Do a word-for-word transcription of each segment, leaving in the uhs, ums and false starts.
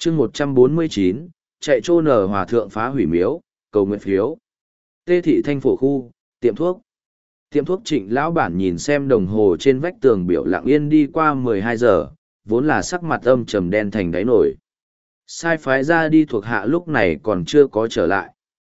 chương một trăm bốn mươi chín, chạy trô nở hòa thượng phá hủy miếu, cầu nguyện phiếu. Tê thị thanh phổ khu, tiệm thuốc. Tiệm thuốc Trịnh lão bản nhìn xem đồng hồ trên vách tường biểu lặng yên đi qua mười hai giờ, vốn là sắc mặt âm trầm đen thành đáy nổi. Sai phái ra đi thuộc hạ lúc này còn chưa có trở lại.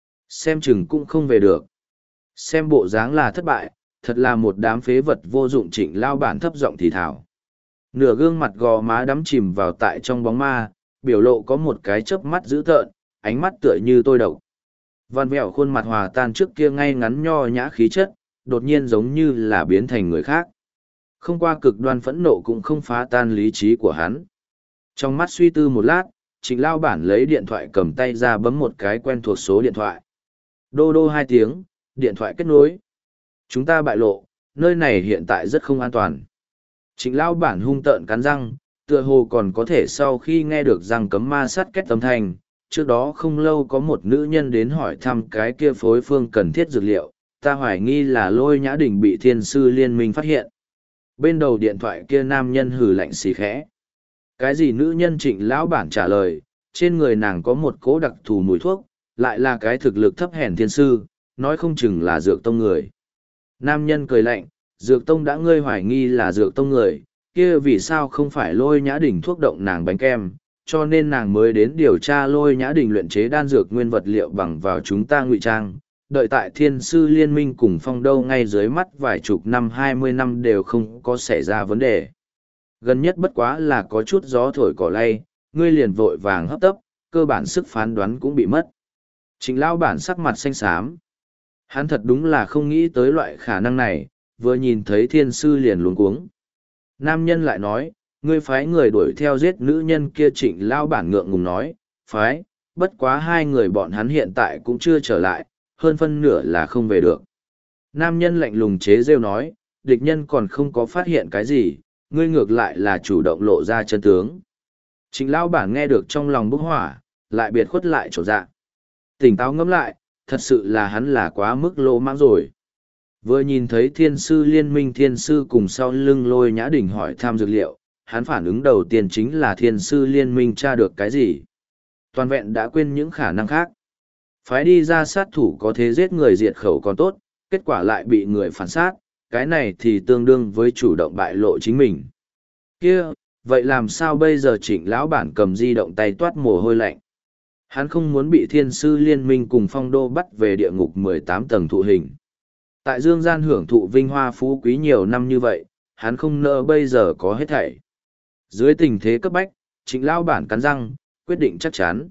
Xem chừng cũng không về được. Xem bộ dáng là thất bại, thật là một đám phế vật vô dụng. Trịnh lão bản thấp giọng thì thào. Nửa gương mặt gò má đắm chìm vào tại trong bóng ma, biểu lộ có một cái chớp mắt dữ tợn, ánh mắt tựa như tôi độc. Văn vẹo khuôn mặt hòa tan trước kia ngay ngắn nho nhã khí chất, đột nhiên giống như là biến thành người khác. Không qua cực đoan phẫn nộ cũng không phá tan lý trí của hắn. Trong mắt suy tư một lát, Trịnh lão bản lấy điện thoại cầm tay ra bấm một cái quen thuộc số điện thoại. Đô đô hai tiếng, điện thoại kết nối. Chúng ta bại lộ, nơi này hiện tại rất không an toàn. Trịnh lão bản hung tợn cắn răng, tựa hồ còn có thể sau khi nghe được răng cấm ma sắt kết âm thanh. Trước đó không lâu có một nữ nhân đến hỏi thăm cái kia phối phương cần thiết dược liệu, ta hoài nghi là Lôi Nhã Đình bị thiên sư liên minh phát hiện. Bên đầu điện thoại kia nam nhân hừ lạnh xì khẽ. Cái gì nữ nhân? Trịnh lão bản trả lời, trên người nàng có một cỗ đặc thù mùi thuốc, lại là cái thực lực thấp hèn thiên sư, nói không chừng là dược tông người. Nam nhân cười lạnh, dược tông đã ngươi hoài nghi là dược tông người, kia vì sao không phải Lôi Nhã Đình thuốc động nàng bánh kem, cho nên nàng mới đến điều tra Lôi Nhã Đình luyện chế đan dược nguyên vật liệu bằng vào chúng ta ngụy trang. Đợi tại thiên sư liên minh cùng phong đâu ngay dưới mắt vài chục năm hai mươi năm đều không có xảy ra vấn đề. Gần nhất bất quá là có chút gió thổi cỏ lay, ngươi liền vội vàng hấp tấp, cơ bản sức phán đoán cũng bị mất. Trịnh lão bản sắc mặt xanh xám. Hắn thật đúng là không nghĩ tới loại khả năng này, vừa nhìn thấy thiên sư liền luống cuống. Nam nhân lại nói, ngươi phái người đuổi theo giết nữ nhân kia. Trịnh lão bản ngượng ngùng nói, phái, bất quá hai người bọn hắn hiện tại cũng chưa trở lại, hơn phân nửa là không về được. Nam nhân lạnh lùng chế rêu nói, địch nhân còn không có phát hiện cái gì, ngươi ngược lại là chủ động lộ ra chân tướng. Trịnh lão bản nghe được trong lòng bốc hỏa, lại biệt khuất lại trột dạ. Tỉnh táo ngẫm lại, thật sự là hắn là quá mức lỗ mãng rồi. Vừa nhìn thấy thiên sư liên minh thiên sư cùng sau lưng Lôi Nhã Đình hỏi tham dược liệu, hắn phản ứng đầu tiên chính là thiên sư liên minh tra được cái gì. Toàn vẹn đã quên những khả năng khác. Phái đi ra sát thủ có thế giết người diệt khẩu còn tốt, kết quả lại bị người phản sát, cái này thì tương đương với chủ động bại lộ chính mình. Kia, vậy làm sao bây giờ? Trịnh lão bản cầm di động tay toát mồ hôi lạnh. Hắn không muốn bị thiên sư liên minh cùng phong đô bắt về địa ngục mười tám tầng thụ hình. Tại dương gian hưởng thụ vinh hoa phú quý nhiều năm như vậy, hắn không nỡ bây giờ có hết thảy. Dưới tình thế cấp bách, Trịnh lão bản cắn răng, quyết định chắc chắn.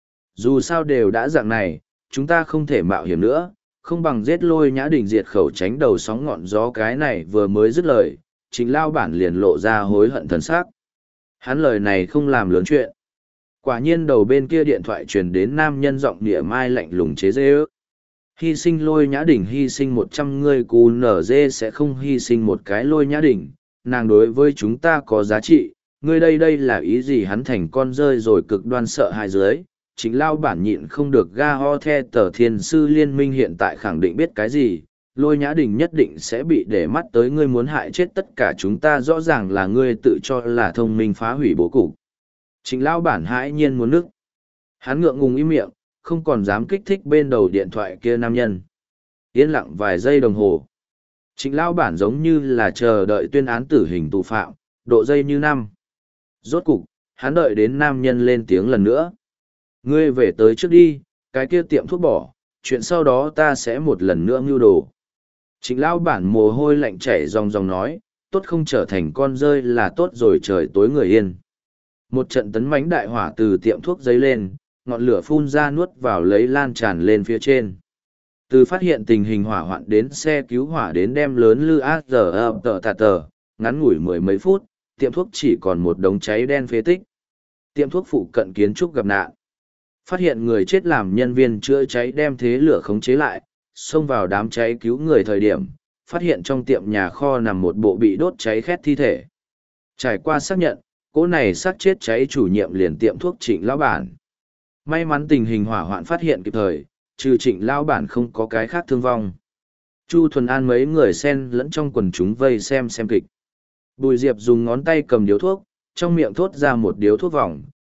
Dù sao đều đã dạng này, chúng ta không thể mạo hiểm nữa, không bằng giết Lôi Nhã Đình diệt khẩu tránh đầu sóng ngọn gió. Cái này vừa mới dứt lời, Trịnh lão bản liền lộ ra hối hận thần sắc. Hắn lời này không làm lớn chuyện. Quả nhiên đầu bên kia điện thoại truyền đến nam nhân giọng địa mai lạnh lùng chế dê ước. Hy sinh Lôi Nhã Đình, hy sinh một trăm người cù nở dê sẽ không hy sinh một cái Lôi Nhã Đình, nàng đối với chúng ta có giá trị, ngươi đây đây là ý gì? Hắn thành con rơi rồi cực đoan sợ hãi dưới. Chính lao bản nhịn không được ga ho the. Tờ thiên sư liên minh hiện tại khẳng định biết cái gì, Lôi Nhã Đình nhất định sẽ bị để mắt tới. Ngươi muốn hại chết tất cả chúng ta, rõ ràng là ngươi tự cho là thông minh phá hủy bố cục. Chính lao bản hãi nhiên muốn nức. Hắn ngượng ngùng im miệng, không còn dám kích thích bên đầu điện thoại kia nam nhân. Yên lặng vài giây đồng hồ. Chính lao bản giống như là chờ đợi tuyên án tử hình tù phạm, độ dây như năm. Rốt cục, hắn đợi đến nam nhân lên tiếng lần nữa. Ngươi về tới trước đi, cái kia tiệm thuốc bỏ, chuyện sau đó ta sẽ một lần nữa mưu đồ. Trịnh lão bản mồ hôi lạnh chảy ròng ròng nói, tốt không trở thành con rơi là tốt rồi. Trời tối người yên. Một trận tấn mãnh đại hỏa từ tiệm thuốc dấy lên, ngọn lửa phun ra nuốt vào lấy lan tràn lên phía trên. Từ phát hiện tình hình hỏa hoạn đến xe cứu hỏa đến đem lớn lư ác giờ ập tờ tà tờ, ngắn ngủi mười mấy phút, tiệm thuốc chỉ còn một đống cháy đen phế tích. Tiệm thuốc phụ cận kiến trúc gặp nạn. Phát hiện người chết làm nhân viên chữa cháy đem thế lửa khống chế lại, xông vào đám cháy cứu người thời điểm, phát hiện trong tiệm nhà kho nằm một bộ bị đốt cháy khét thi thể. Trải qua xác nhận, cỗ này xác chết cháy chủ nhiệm liền tiệm thuốc Trịnh lão bản. May mắn tình hình hỏa hoạn phát hiện kịp thời, trừ Trịnh lão bản không có cái khác thương vong. Chu Thuần An mấy người xen lẫn trong quần chúng vây xem xem kịch. Bùi Diệp dùng ngón tay cầm điếu thuốc, trong miệng thốt ra một điếu thuốc vòng,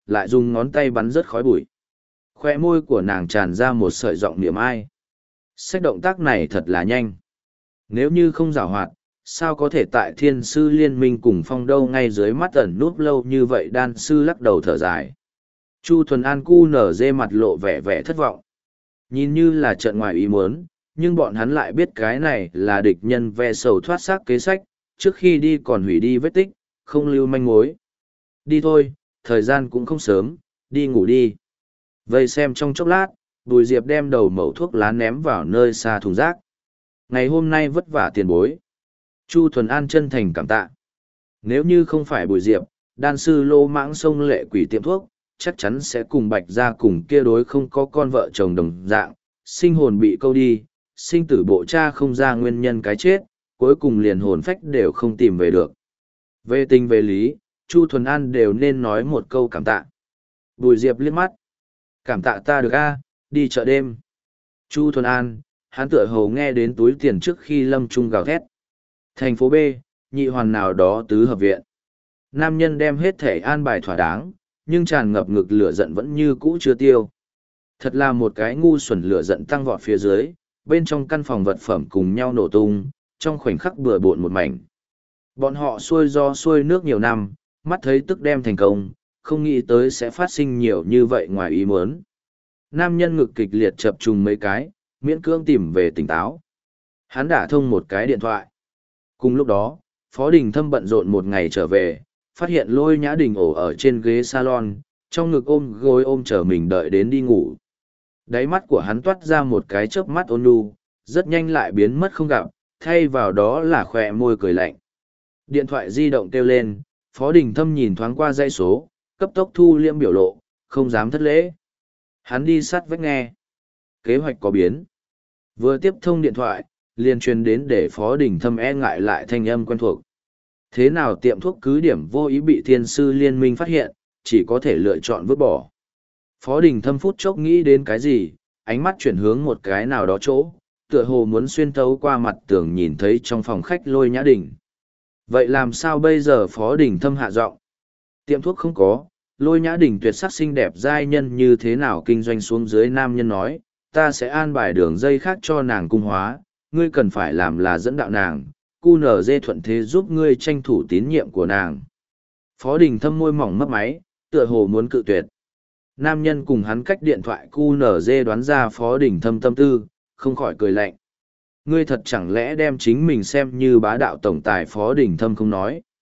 lại dùng ngón tay bắn rớt khói bụi. Khoe môi của nàng tràn ra một sợi giọng niệm ai. Sách động tác này thật là nhanh. Nếu như không giảo hoạt, sao có thể tại thiên sư liên minh cùng phong đâu ngay dưới mắt ẩn núp lâu như vậy? Đan sư lắc đầu thở dài. Chu Thuần An cu nở dê mặt lộ vẻ vẻ thất vọng. Nhìn như là trận ngoài ý muốn, nhưng bọn hắn lại biết cái này là địch nhân ve sầu thoát xác kế sách, trước khi đi còn hủy đi vết tích, không lưu manh mối. Đi thôi, thời gian cũng không sớm, đi ngủ đi. Vây xem trong chốc lát, Bùi Diệp đem đầu mẩu thuốc lá ném vào nơi xa thùng rác. Ngày hôm nay vất vả tiền bối. Chu Thuần An chân thành cảm tạ. Nếu như không phải Bùi Diệp, đan sư lô mãng sông lệ quỷ tiệm thuốc, chắc chắn sẽ cùng Bạch Gia cùng kia đối không có con vợ chồng đồng dạng, sinh hồn bị câu đi, sinh tử bộ cha không ra nguyên nhân cái chết, cuối cùng liền hồn phách đều không tìm về được. Về tình về lý, Chu Thuần An đều nên nói một câu cảm tạ. Bùi Diệp liếc mắt. Cảm tạ ta được a, đi chợ đêm. Chu Thuần An, hắn tựa hồ nghe đến túi tiền trước khi lâm trung gào thét. Thành phố B, nhị hoàn nào đó tứ hợp viện. Nam nhân đem hết thể an bài thỏa đáng, nhưng tràn ngập ngực lửa giận vẫn như cũ chưa tiêu. Thật là một cái ngu xuẩn lửa giận tăng vọt phía dưới, bên trong căn phòng vật phẩm cùng nhau nổ tung, trong khoảnh khắc bừa bộn một mảnh. Bọn họ xuôi do xuôi nước nhiều năm, mắt thấy tức đem thành công, không nghĩ tới sẽ phát sinh nhiều như vậy ngoài ý muốn. Nam nhân ngực kịch liệt chập trùng mấy cái, miễn cưỡng tìm về tỉnh táo. Hắn đả thông một cái điện thoại. Cùng lúc đó, Phó Đình Thâm bận rộn một ngày trở về, phát hiện Lôi Nhã Đình ổ ở trên ghế salon, trong ngực ôm gối ôm chờ mình đợi đến đi ngủ. Đáy mắt của hắn toát ra một cái chớp mắt ôn nhu, rất nhanh lại biến mất không gặp, thay vào đó là khỏe môi cười lạnh. Điện thoại di động kêu lên, Phó Đình Thâm nhìn thoáng qua dãy số, cấp tốc thu liễm biểu lộ, không dám thất lễ. Hắn đi sát vách nghe. Kế hoạch có biến. Vừa tiếp thông điện thoại, liền truyền đến để Phó Đình Thâm e ngại lại thanh âm quen thuộc. Thế nào tiệm thuốc cứ điểm vô ý bị thiên sư liên minh phát hiện, chỉ có thể lựa chọn vứt bỏ. Phó Đình Thâm phút chốc nghĩ đến cái gì, ánh mắt chuyển hướng một cái nào đó chỗ, tựa hồ muốn xuyên thấu qua mặt tường nhìn thấy trong phòng khách Lôi Nhã Đình. Vậy làm sao bây giờ? Phó Đình Thâm hạ giọng. Tiệm thuốc không có, Lôi Nhã Đình tuyệt sắc xinh đẹp giai nhân như thế nào kinh doanh xuống dưới. Nam nhân nói, ta sẽ an bài đường dây khác cho nàng cung hóa, ngươi cần phải làm là dẫn đạo nàng, cu nở dê thuận thế giúp ngươi tranh thủ tín nhiệm của nàng. Phó Đình Thâm môi mỏng mấp máy, tựa hồ muốn cự tuyệt. Nam nhân cùng hắn cách điện thoại cu nở dê đoán ra Phó Đình Thâm tâm tư, không khỏi cười lạnh. Ngươi thật chẳng lẽ đem chính mình xem như bá đạo tổng tài? Phó Đình Thâm không nói.